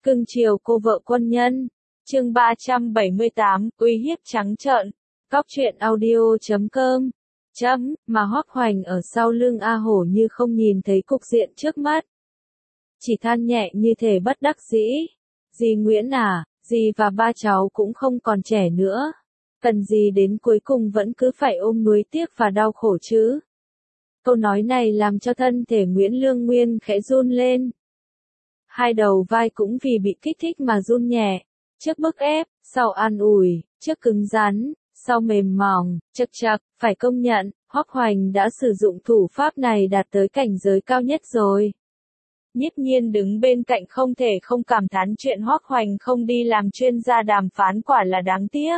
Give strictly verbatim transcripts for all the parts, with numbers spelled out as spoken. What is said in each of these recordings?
Cưng chiều cô vợ quân nhân. Chương ba trăm bảy mươi tám, uy hiếp trắng trợn. Cóc truyện audio chấm com. Chấm, mà Hoắc Hoành ở sau lưng A Hổ như không nhìn thấy cục diện trước mắt. Chỉ than nhẹ như thể bất đắc dĩ. Dì Nguyễn à, dì và ba cháu cũng không còn trẻ nữa. Cần gì đến cuối cùng vẫn cứ phải ôm nuối tiếc và đau khổ chứ. Câu nói này làm cho thân thể Nguyễn Lương Nguyên khẽ run lên. Hai đầu vai cũng vì bị kích thích mà run nhẹ, trước bức ép, sau an ủi, trước cứng rắn, sau mềm mỏng, chật chật, phải công nhận, Hoắc Hoành đã sử dụng thủ pháp này đạt tới cảnh giới cao nhất rồi. Nhiếp Nhiên đứng bên cạnh không thể không cảm thán chuyện Hoắc Hoành không đi làm chuyên gia đàm phán quả là đáng tiếc.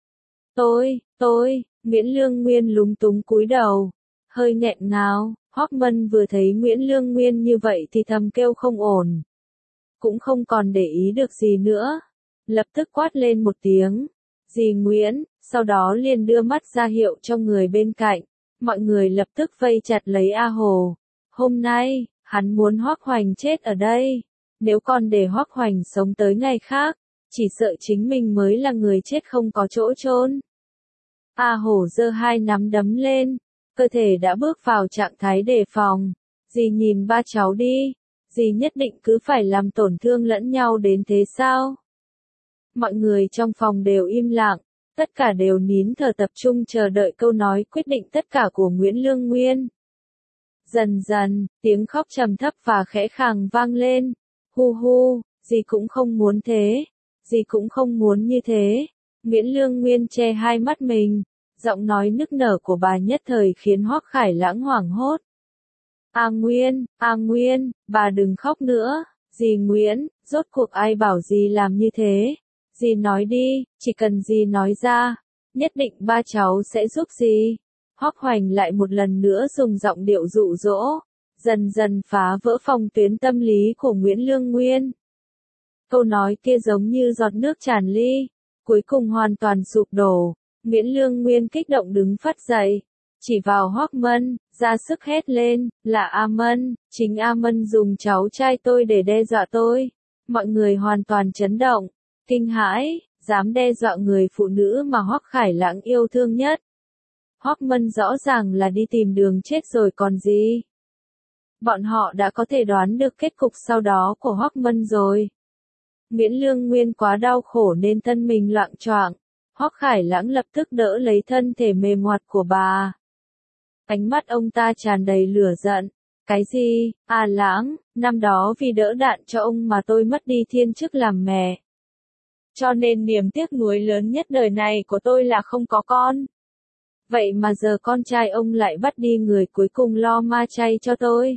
Tôi, tôi, Nguyễn Lương Nguyên lúng túng cúi đầu, hơi nghẹn ngào. Hoắc Mân vừa thấy Nguyễn Lương Nguyên như vậy thì thầm kêu không ổn. Cũng không còn để ý được gì nữa. Lập tức quát lên một tiếng. Dì Nguyễn, sau đó liền đưa mắt ra hiệu cho người bên cạnh. Mọi người lập tức vây chặt lấy A Hồ. Hôm nay, hắn muốn Hoắc Hoành chết ở đây. Nếu còn để Hoắc Hoành sống tới ngày khác, chỉ sợ chính mình mới là người chết không có chỗ chôn. A Hồ giơ hai nắm đấm lên, cơ thể đã bước vào trạng thái đề phòng. Dì nhìn ba cháu đi, dì nhất định cứ phải làm tổn thương lẫn nhau đến thế sao? Mọi người trong phòng đều im lặng, tất cả đều nín thở tập trung chờ đợi câu nói quyết định tất cả của Nguyễn Lương Nguyên. Dần dần, tiếng khóc trầm thấp và khẽ khàng vang lên. Hu hu, dì cũng không muốn thế, dì cũng không muốn như thế. Nguyễn Lương Nguyên che hai mắt mình, giọng nói nức nở của bà nhất thời khiến Hoắc Khải Lãng hoảng hốt. A Nguyên, A Nguyên, bà đừng khóc nữa. Dì Nguyễn, rốt cuộc ai bảo dì làm như thế? Dì nói đi, chỉ cần dì nói ra, nhất định ba cháu sẽ giúp dì. Hoắc Hoành lại một lần nữa dùng giọng điệu dụ dỗ, dần dần phá vỡ phòng tuyến tâm lý của Nguyễn Lương Nguyên. Câu nói kia giống như giọt nước tràn ly, cuối cùng hoàn toàn sụp đổ. Nguyễn Lương Nguyên kích động đứng phắt dậy, chỉ vào Hoắc Mân, ra sức hét lên, là A Mân, chính A Mân dùng cháu trai tôi để đe dọa tôi. Mọi người hoàn toàn chấn động, kinh hãi, dám đe dọa người phụ nữ mà Hoắc Khải Lãng yêu thương nhất. Hoắc Mân rõ ràng là đi tìm đường chết rồi còn gì. Bọn họ đã có thể đoán được kết cục sau đó của Hoắc Mân rồi. Nguyễn Lương Nguyên quá đau khổ nên thân mình loạng choạng. Hoắc Khải Lãng lập tức đỡ lấy thân thể mềm hoạt của bà. Ánh mắt ông ta tràn đầy lửa giận. Cái gì, à Lãng, năm đó vì đỡ đạn cho ông mà tôi mất đi thiên chức làm mẹ. Cho nên niềm tiếc nuối lớn nhất đời này của tôi là không có con. Vậy mà giờ con trai ông lại bắt đi người cuối cùng lo ma chay cho tôi.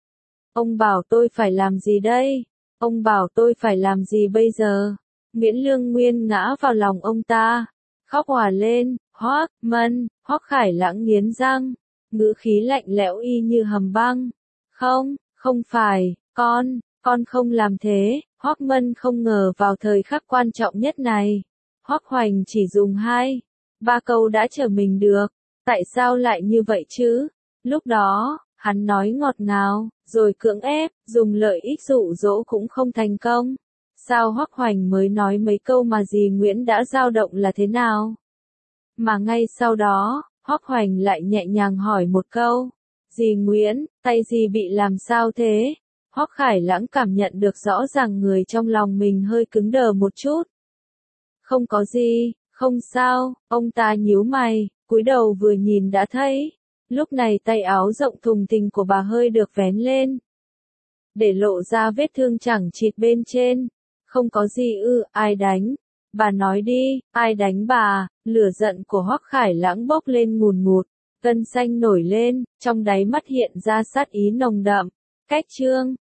Ông bảo tôi phải làm gì đây? Ông bảo tôi phải làm gì bây giờ? Nguyễn Lương Nguyên ngã vào lòng ông ta, khóc òa lên. Hoắc Mân, Hoắc Khải Lãng nghiến răng, ngữ khí lạnh lẽo y như hầm băng. Không, không phải, con, con không làm thế. Hoắc Mân không ngờ vào thời khắc quan trọng nhất này, Hoắc Hoành chỉ dùng hai, ba câu đã trở mình được. Tại sao lại như vậy chứ? Lúc đó, hắn nói ngọt ngào, rồi cưỡng ép, dùng lợi ích dụ dỗ cũng không thành công. Sao Hoắc Hoành mới nói mấy câu mà dì Nguyễn đã dao động là thế nào? Mà ngay sau đó, Hoắc Hoành lại nhẹ nhàng hỏi một câu. Dì Nguyễn, tay dì bị làm sao thế? Hoắc Khải Lãng cảm nhận được rõ ràng người trong lòng mình hơi cứng đờ một chút. Không có gì, không sao, ông ta nhíu mày, cúi đầu vừa nhìn đã thấy. Lúc này tay áo rộng thùng thình của bà hơi được vén lên, để lộ ra vết thương chẳng chịt bên trên. Không có gì ư, ai đánh? Bà nói đi, ai đánh bà? Lửa giận của Hoắc Khải Lãng bốc lên ngùn ngụt, gân xanh nổi lên, trong đáy mắt hiện ra sát ý nồng đậm. Cách chương,